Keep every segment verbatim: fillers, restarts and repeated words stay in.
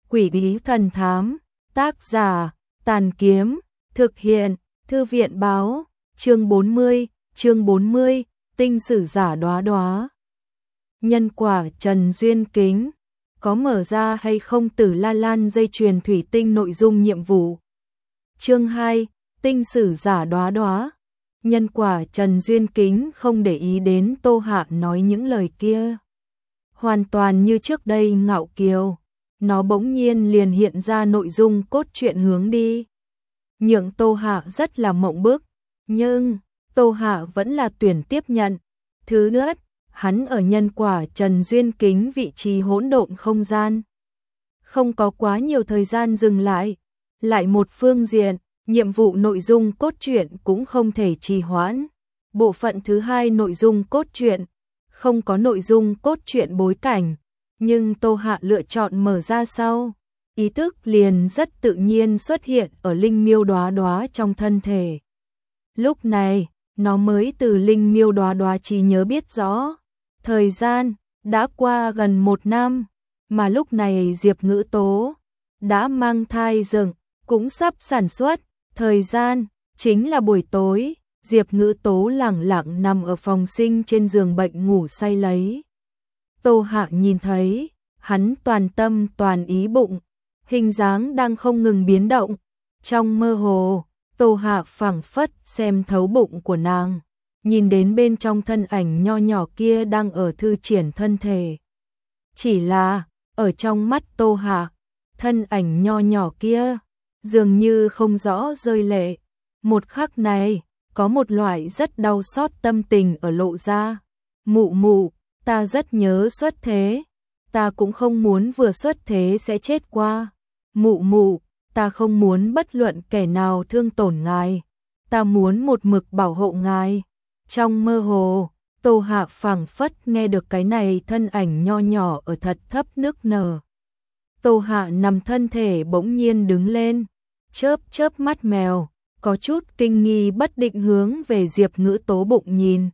Quỷ bí thần thám, tác giả, Tàn Kiếm, thực hiện, Thư viện báo, chương bốn mươi, chương bốn mươi, tinh sử giả Đóa Đóa. Nhân quả Trần Duyên Kính, có mở ra hay không Tử La Lan dây chuyền thủy tinh nội dung nhiệm vụ. Chương hai, tinh sử giả Đóa Đóa. Nhân quả Trần Duyên Kính không để ý đến Tô Hạ nói những lời kia. Hoàn toàn như trước đây ngạo kiều, nó bỗng nhiên liền hiện ra nội dung cốt truyện hướng đi. Nhượng Tô Hạ rất là mộng bức, nhưng Tô Hạ vẫn là tuyển tiếp nhận. Thứ nhất, hắn ở nhân quả Trần Duyên Kính vị trí hỗn độn không gian. Không có quá nhiều thời gian dừng lại. Lại một phương diện, nhiệm vụ nội dung cốt truyện cũng không thể trì hoãn. Bộ phận thứ hai nội dung cốt truyện, không có nội dung cốt truyện bối cảnh, nhưng Tô Hạ lựa chọn mở ra sau. Ý thức liền rất tự nhiên xuất hiện ở linh miêu Đóa Đóa trong thân thể. Lúc này, nó mới từ linh miêu Đóa Đóa trí nhớ biết rõ. Thời gian đã qua gần một năm, mà lúc này Diệp Ngữ Tố đã mang thai dựng, cũng sắp sản xuất. Thời gian chính là buổi tối, Diệp Ngữ Tố lẳng lặng nằm ở phòng sinh trên giường bệnh ngủ say lấy. Tô Hạ nhìn thấy, hắn toàn tâm toàn ý bụng, hình dáng đang không ngừng biến động. Trong mơ hồ, Tô Hạ phảng phất xem thấu bụng của nàng, nhìn đến bên trong thân ảnh nho nhỏ kia đang ở thư triển thân thể. Chỉ là, ở trong mắt Tô Hạ, thân ảnh nho nhỏ kia dường như không rõ rơi lệ. Một khắc này, có một loại rất đau xót tâm tình ở lộ ra. Mụ mụ, ta rất nhớ xuất thế. Ta cũng không muốn vừa xuất thế sẽ chết qua. Mụ mụ, ta không muốn bất luận kẻ nào thương tổn ngài. Ta muốn một mực bảo hộ ngài. Trong mơ hồ, Tô Hạ phảng phất nghe được cái này thân ảnh nho nhỏ ở thật thấp nức nở. Tô Hạ nằm thân thể bỗng nhiên đứng lên, chớp chớp mắt mèo, có chút kinh nghi bất định hướng về Diệp Ngữ Tố bụng nhìn.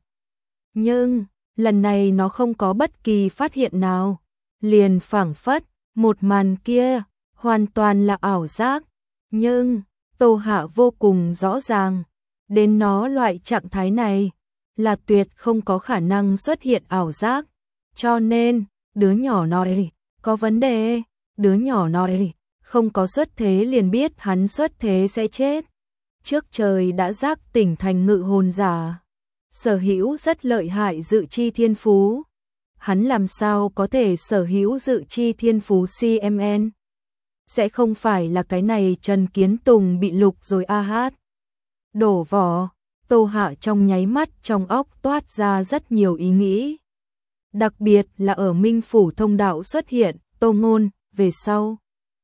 Nhưng, lần này nó không có bất kỳ phát hiện nào, liền phảng phất, một màn kia, hoàn toàn là ảo giác. Nhưng, Tô Hạ vô cùng rõ ràng, đến nó loại trạng thái này, là tuyệt không có khả năng xuất hiện ảo giác. Cho nên, đứa nhỏ nói, có vấn đề, đứa nhỏ nói, không có xuất thế liền biết hắn xuất thế sẽ chết. Trước trời đã giác tỉnh thành ngự hồn giả, sở hữu rất lợi hại dự chi thiên phú. Hắn làm sao có thể sở hữu dự chi thiên phú xê em en? Sẽ không phải là cái này Trần Kiến Tùng bị lục rồi a hát. Đổ vỏ, Tô Hạ trong nháy mắt trong óc toát ra rất nhiều ý nghĩ. Đặc biệt là ở Minh Phủ thông đạo xuất hiện, Tô Ngôn, về sau.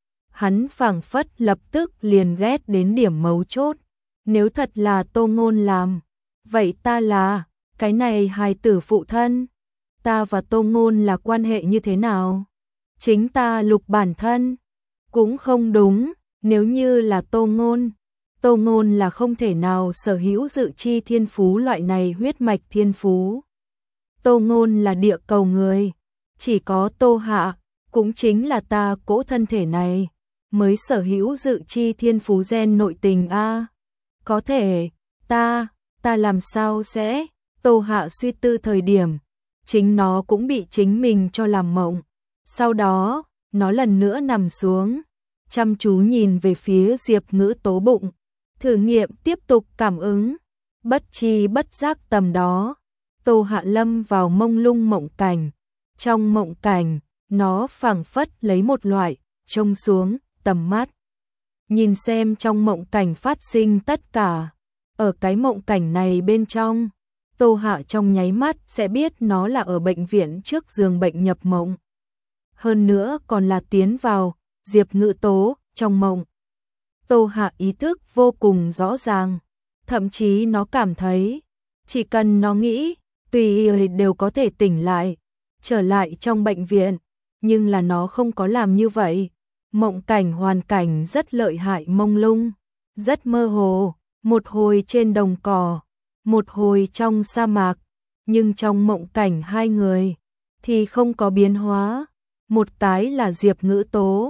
Hắn phảng phất lập tức liền ghét đến điểm mấu chốt. Nếu thật là Tô Ngôn làm, vậy ta là, cái này hài tử phụ thân. Ta và Tô Ngôn là quan hệ như thế nào? Chính ta lục bản thân. Cũng không đúng, nếu như là Tô Ngôn. Tô Ngôn là không thể nào sở hữu dự chi thiên phú loại này huyết mạch thiên phú. Tô Ngôn là địa cầu người. Chỉ có Tô Hạ, cũng chính là ta cỗ thân thể này, mới sở hữu dự chi thiên phú gen nội tình a. Có thể, ta, ta làm sao sẽ? Tô Hạ suy tư thời điểm, chính nó cũng bị chính mình cho làm mộng. Sau đó, nó lần nữa nằm xuống, chăm chú nhìn về phía Diệp Ngữ Tố bụng, thử nghiệm tiếp tục cảm ứng. Bất chi bất giác tầm đó, Tô Hạ lâm vào mông lung mộng cảnh. Trong mộng cảnh, nó phảng phất lấy một loại trông xuống tầm mắt, nhìn xem trong mộng cảnh phát sinh tất cả. Ở cái mộng cảnh này bên trong, Tô Hạ trong nháy mắt sẽ biết nó là ở bệnh viện trước giường bệnh nhập mộng. Hơn nữa còn là tiến vào Diệp Ngữ Tố trong mộng. Tô Hạ ý thức vô cùng rõ ràng, thậm chí nó cảm thấy chỉ cần nó nghĩ, tùy đều có thể tỉnh lại, trở lại trong bệnh viện. Nhưng là nó không có làm như vậy. Mộng cảnh hoàn cảnh rất lợi hại mông lung, rất mơ hồ, một hồi trên đồng cỏ, một hồi trong sa mạc, nhưng trong mộng cảnh hai người thì không có biến hóa. Một cái là Diệp Ngữ Tố,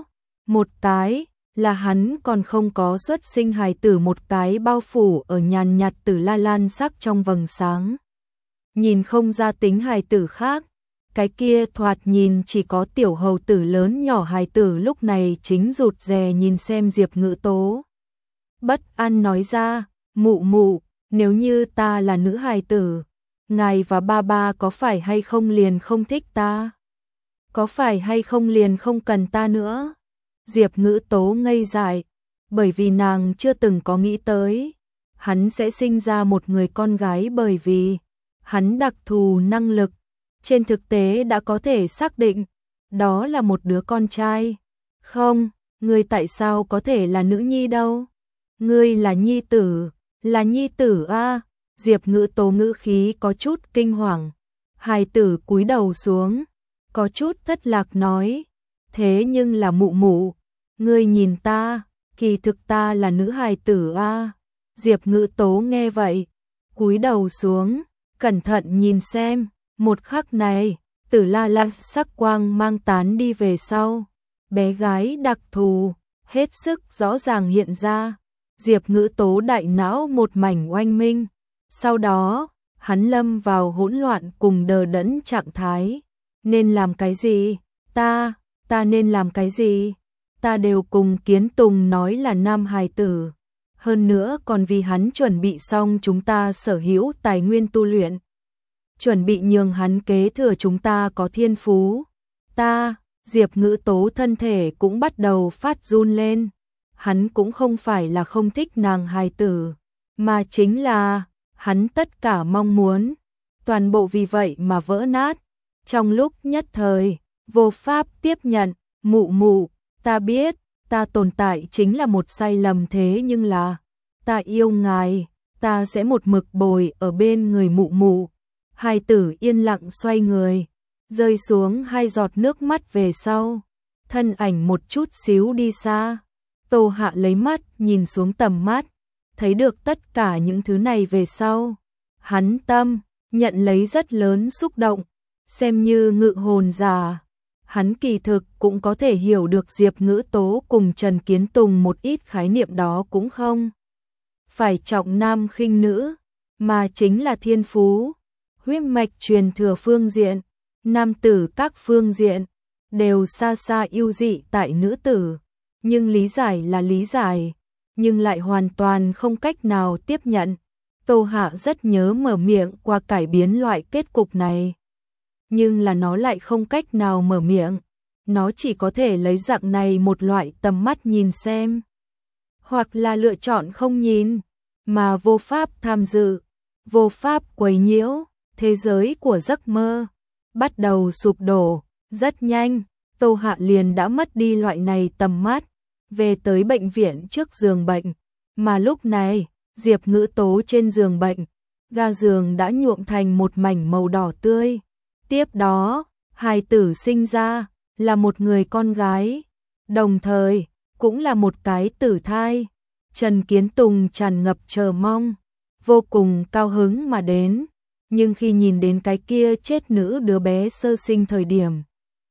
Một cái là hắn còn không có xuất sinh hài tử, một cái bao phủ ở nhàn nhạt tử la lan sắc trong vầng sáng. Nhìn không ra tính hài tử khác, cái kia thoạt nhìn chỉ có tiểu hầu tử lớn nhỏ hài tử lúc này chính rụt rè nhìn xem Diệp Ngữ Tố. Bất an nói ra, mụ mụ, nếu như ta là nữ hài tử, ngài và ba ba có phải hay không liền không thích ta? Có phải hay không liền không cần ta nữa? Diệp Ngữ Tố ngây dại, bởi vì nàng chưa từng có nghĩ tới hắn sẽ sinh ra một người con gái, bởi vì hắn đặc thù năng lực trên thực tế đã có thể xác định đó là một đứa con trai. Không, ngươi tại sao có thể là nữ nhi đâu? Ngươi là nhi tử, là nhi tử a. Diệp Ngữ Tố ngữ khí có chút kinh hoàng. Hài tử cúi đầu xuống, có chút thất lạc nói, thế nhưng là mụ mụ, ngươi nhìn ta, kỳ thực ta là nữ hài tử a. Diệp Ngữ Tố nghe vậy, cúi đầu xuống, cẩn thận nhìn xem, một khắc này, tử la la sắc quang mang tán đi về sau, bé gái đặc thù, hết sức rõ ràng hiện ra. Diệp Ngữ Tố đại não một mảnh oanh minh, sau đó, hắn lâm vào hỗn loạn cùng đờ đẫn trạng thái. Nên làm cái gì? Ta, ta nên làm cái gì? Ta đều cùng Kiến Tùng nói là nam hài tử. Hơn nữa còn vì hắn chuẩn bị xong chúng ta sở hữu tài nguyên tu luyện. Chuẩn bị nhường hắn kế thừa chúng ta có thiên phú. Ta, Diệp Ngữ Tố thân thể cũng bắt đầu phát run lên. Hắn cũng không phải là không thích nàng hài tử, mà chính là hắn tất cả mong muốn, toàn bộ vì vậy mà vỡ nát. Trong lúc nhất thời, vô pháp tiếp nhận, mụ mụ, ta biết, ta tồn tại chính là một sai lầm, thế nhưng là, ta yêu ngài, ta sẽ một mực bồi ở bên người mụ mụ. Hài tử yên lặng xoay người, rơi xuống hai giọt nước mắt về sau, thân ảnh một chút xíu đi xa. Tô Hạ lấy mắt nhìn xuống tầm mắt, thấy được tất cả những thứ này về sau, hắn tâm nhận lấy rất lớn xúc động, xem như ngự hồn giả. Hắn kỳ thực cũng có thể hiểu được Diệp Ngữ Tố cùng Trần Kiến Tùng một ít khái niệm, đó cũng không phải trọng nam khinh nữ, mà chính là thiên phú, huyết mạch truyền thừa phương diện, nam tử các phương diện, đều xa xa ưu dị tại nữ tử. Nhưng lý giải là lý giải, nhưng lại hoàn toàn không cách nào tiếp nhận. Tô Hạ rất nhớ mở miệng qua cải biến loại kết cục này. Nhưng là nó lại không cách nào mở miệng. Nó chỉ có thể lấy dạng này một loại tầm mắt nhìn xem. Hoặc là lựa chọn không nhìn, mà vô pháp tham dự, vô pháp quấy nhiễu. Thế giới của giấc mơ bắt đầu sụp đổ. Rất nhanh, Tô Hạ liền đã mất đi loại này tầm mắt, về tới bệnh viện trước giường bệnh. Mà lúc này, Diệp Ngữ Tố trên giường bệnh, ga giường đã nhuộm thành một mảnh màu đỏ tươi. Tiếp đó, hài tử sinh ra, là một người con gái, đồng thời, cũng là một cái tử thai. Trần Kiến Tùng tràn ngập chờ mong, vô cùng cao hứng mà đến. Nhưng khi nhìn đến cái kia chết nữ đứa bé sơ sinh thời điểm,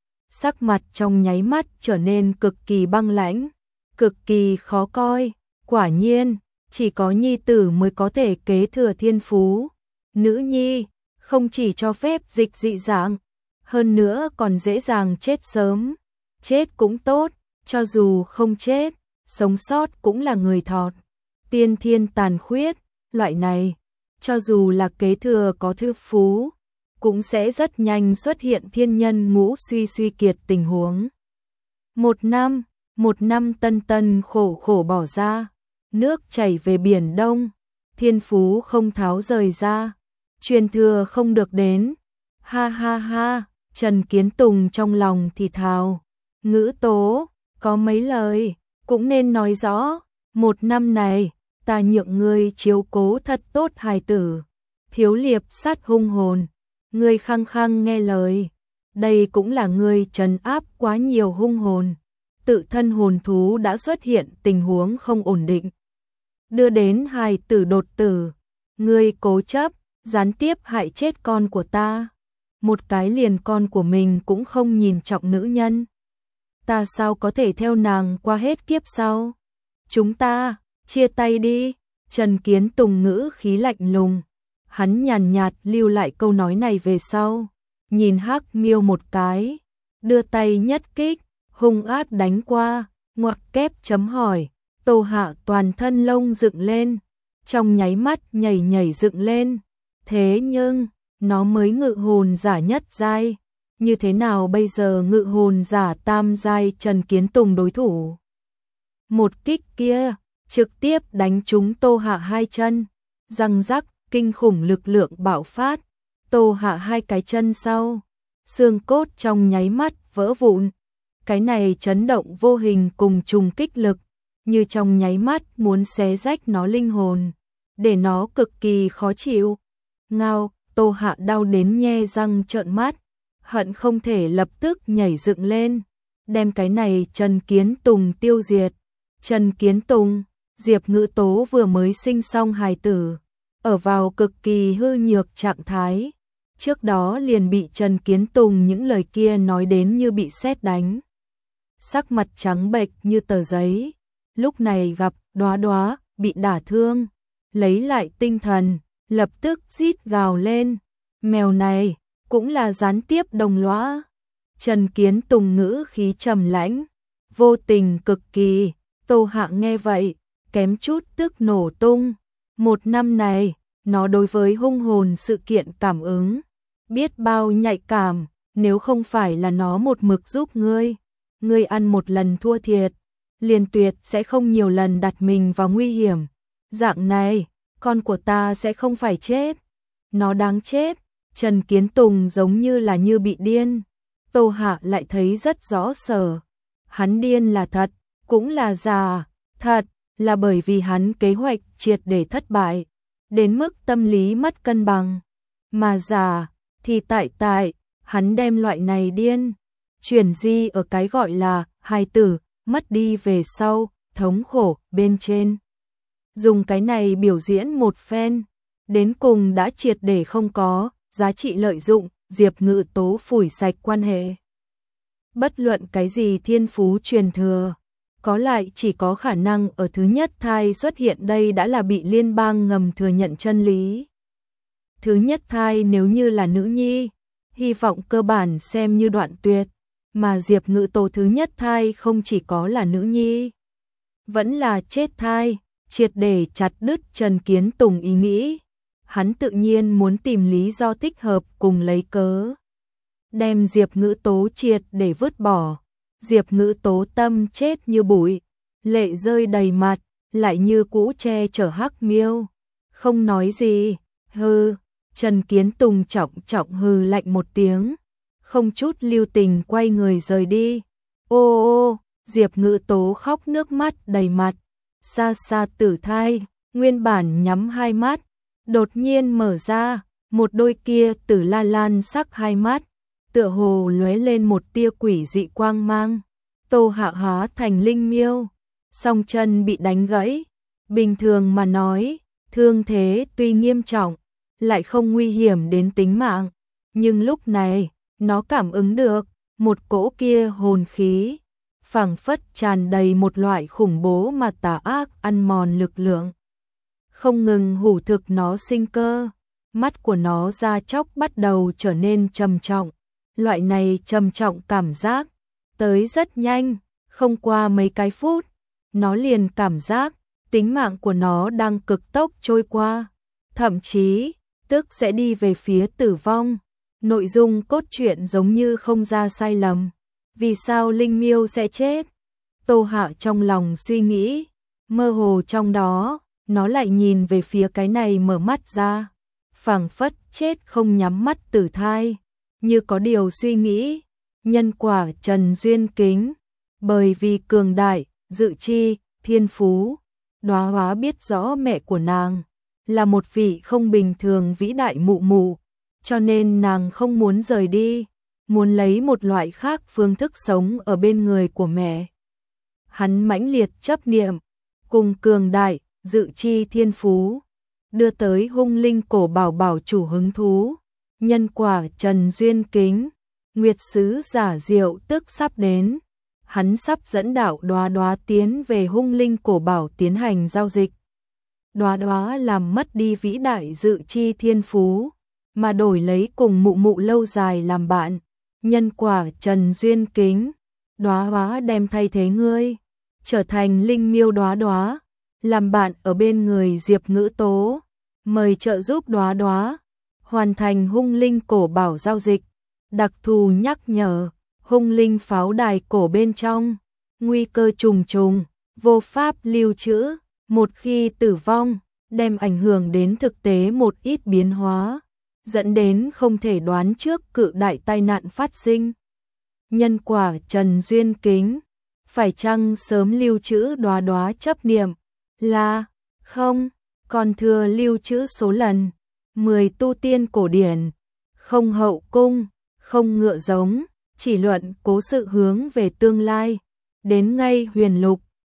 sắc mặt trong nháy mắt trở nên cực kỳ băng lãnh, cực kỳ khó coi. Quả nhiên, chỉ có nhi tử mới có thể kế thừa thiên phú. Nữ nhi, không chỉ cho phép dịch dị dạng, hơn nữa còn dễ dàng chết sớm. Chết cũng tốt, cho dù không chết, sống sót cũng là người thọt. Tiên thiên tàn khuyết, loại này, cho dù là kế thừa có thiên phú, cũng sẽ rất nhanh xuất hiện thiên nhân ngũ suy suy kiệt tình huống. Một năm, một năm tân tân khổ khổ bỏ ra, nước chảy về biển đông, thiên phú không tháo rời ra, truyền thừa không được đến. Ha ha ha, Trần Kiến Tùng trong lòng thì thào, Ngữ Tố, có mấy lời, cũng nên nói rõ, một năm này, ta nhượng ngươi chiếu cố thật tốt hài tử, thiếu liệp sát hung hồn, ngươi khăng khăng nghe lời, đây cũng là ngươi trấn áp quá nhiều hung hồn, tự thân hồn thú đã xuất hiện tình huống không ổn định, đưa đến hài tử đột tử, ngươi cố chấp, gián tiếp hại chết con của ta, một cái liền con của mình cũng không nhìn trọng nữ nhân. ta sao có thể theo nàng qua hết kiếp sau? Chúng ta, chia tay đi. Trần Kiến Tùng ngữ khí lạnh lùng. Hắn nhàn nhạt lưu lại câu nói này về sau. Nhìn Hắc Miêu một cái. Đưa tay nhất kích, hung ác đánh qua, ngoặc kép chấm hỏi. Tô Hạ toàn thân lông dựng lên. Trong nháy mắt nhảy nhảy dựng lên. Thế nhưng, nó mới ngự hồn giả nhất giai. Như thế nào bây giờ ngự hồn giả tam giai Trần Kiến Tùng đối thủ? Một kích kia, trực tiếp đánh trúng Tô Hạ hai chân. Răng rắc, kinh khủng lực lượng bạo phát. Tô Hạ hai cái chân sau. Xương cốt trong nháy mắt vỡ vụn. Cái này chấn động vô hình cùng trùng kích lực. Như trong nháy mắt muốn xé rách nó linh hồn. Để nó cực kỳ khó chịu. Ngao, Tô Hạ đau đến nhe răng trợn mắt. Hận không thể lập tức nhảy dựng lên. Đem cái này Trần Kiến Tùng tiêu diệt. Trần Kiến Tùng, Diệp Ngữ Tố vừa mới sinh xong hài tử. Ở vào cực kỳ hư nhược trạng thái. Trước đó liền bị Trần Kiến Tùng những lời kia nói đến như bị sét đánh. Sắc mặt trắng bệch như tờ giấy. Lúc này gặp Đóa Đóa bị đả thương. Lấy lại tinh thần, lập tức rít gào lên. Mèo này cũng là gián tiếp đồng lõa. Trần Kiến Tùng ngữ khí trầm lãnh, vô tình cực kỳ. Tô Hạ nghe vậy, kém chút tức nổ tung. Một năm này, nó đối với hung hồn sự kiện cảm ứng, biết bao nhạy cảm. Nếu không phải là nó một mực giúp ngươi, ngươi ăn một lần thua thiệt, liền tuyệt sẽ không nhiều lần đặt mình vào nguy hiểm. Dạng này, con của ta sẽ không phải chết. Nó đáng chết. Trần Kiến Tùng giống như là như bị điên. Tô Hạ lại thấy rất rõ sở. Hắn điên là thật, cũng là giả. Thật, là bởi vì hắn kế hoạch triệt để thất bại. Đến mức tâm lý mất cân bằng. Mà giả, thì tại tại, hắn đem loại này điên. Chuyển di ở cái gọi là hài tử, mất đi về sau, thống khổ, bên trên. Dùng cái này biểu diễn một phen. Đến cùng đã triệt để không có giá trị lợi dụng, Diệp Ngữ Tố phủi sạch quan hệ. Bất luận cái gì thiên phú truyền thừa, có lại chỉ có khả năng ở thứ nhất thai xuất hiện, đây đã là bị liên bang ngầm thừa nhận chân lý. Thứ nhất thai nếu như là nữ nhi, hy vọng cơ bản xem như đoạn tuyệt, mà Diệp Ngữ Tố thứ nhất thai không chỉ có là nữ nhi, vẫn là chết thai, triệt để chặt đứt Trần Kiến Tùng ý nghĩ. Hắn tự nhiên muốn tìm lý do thích hợp cùng lấy cớ. Đem Diệp Ngữ Tố triệt để vứt bỏ. Diệp Ngữ Tố tâm chết như bụi. Lệ rơi đầy mặt, lại như cũ che chở Hắc Miêu. Không nói gì, hừ. Trần Kiến Tùng trọng trọng hừ lạnh một tiếng. Không chút lưu tình quay người rời đi. Ô ô, Diệp Ngữ Tố khóc nước mắt đầy mặt. Xa xa tử thai, nguyên bản nhắm hai mắt. Đột nhiên mở ra, một đôi kia tử la lan sắc hai mắt, tựa hồ lóe lên một tia quỷ dị quang mang. Tô Hạ hóa thành linh miêu, song chân bị đánh gãy. Bình thường mà nói, thương thế tuy nghiêm trọng, lại không nguy hiểm đến tính mạng. Nhưng lúc này, nó cảm ứng được, một cỗ kia hồn khí, phảng phất tràn đầy một loại khủng bố mà tà ác ăn mòn lực lượng. Không ngừng hủ thực nó sinh cơ, mắt của nó da chóc bắt đầu trở nên trầm trọng. Loại này trầm trọng cảm giác, tới rất nhanh, không qua mấy cái phút, nó liền cảm giác, tính mạng của nó đang cực tốc trôi qua, thậm chí, tức sẽ đi về phía tử vong. Nội dung cốt truyện giống như không ra sai lầm. Vì sao Linh Miêu sẽ chết? Tô Hạ trong lòng suy nghĩ, mơ hồ trong đó, nó lại nhìn về phía cái này mở mắt ra, phảng phất chết không nhắm mắt tử thai, như có điều suy nghĩ. Nhân quả Trần Duyên Kính, bởi vì cường đại, dự chi, thiên phú, Đóa Hóa biết rõ mẹ của nàng là một vị không bình thường vĩ đại mụ mụ, cho nên nàng không muốn rời đi, muốn lấy một loại khác phương thức sống ở bên người của mẹ. Hắn mãnh liệt chấp niệm, cùng cường đại, dự chi thiên phú, đưa tới hung linh cổ bảo bảo chủ hứng thú. Nhân quả Trần Duyên Kính, nguyệt sứ giả diệu tức sắp đến. hắn sắp dẫn đạo Đóa Đóa tiến về Hung Linh Cổ Bảo tiến hành giao dịch. Đóa Đóa làm mất đi vĩ đại dự chi thiên phú, mà đổi lấy cùng mụ mụ lâu dài làm bạn. Nhân quả Trần Duyên Kính, Đóa Đóa đem thay thế ngươi, trở thành linh miêu Đóa Đóa, làm bạn ở bên người Diệp Ngữ Tố, mời trợ giúp Đóa Đóa hoàn thành Hung Linh Cổ Bảo giao dịch. Đặc thù nhắc nhở, Hung Linh pháo đài cổ bên trong, nguy cơ trùng trùng, vô pháp lưu trữ, một khi tử vong, đem ảnh hưởng đến thực tế một ít biến hóa, dẫn đến không thể đoán trước cự đại tai nạn phát sinh. Nhân quả Trần Duyên Kính, phải chăng sớm lưu trữ Đóa Đóa chấp niệm? Là không, còn thừa lưu trữ số lần. mười tu tiên cổ điển, không hậu cung, không ngựa giống, chỉ luận cố sự hướng về tương lai. Đến ngay huyền lục,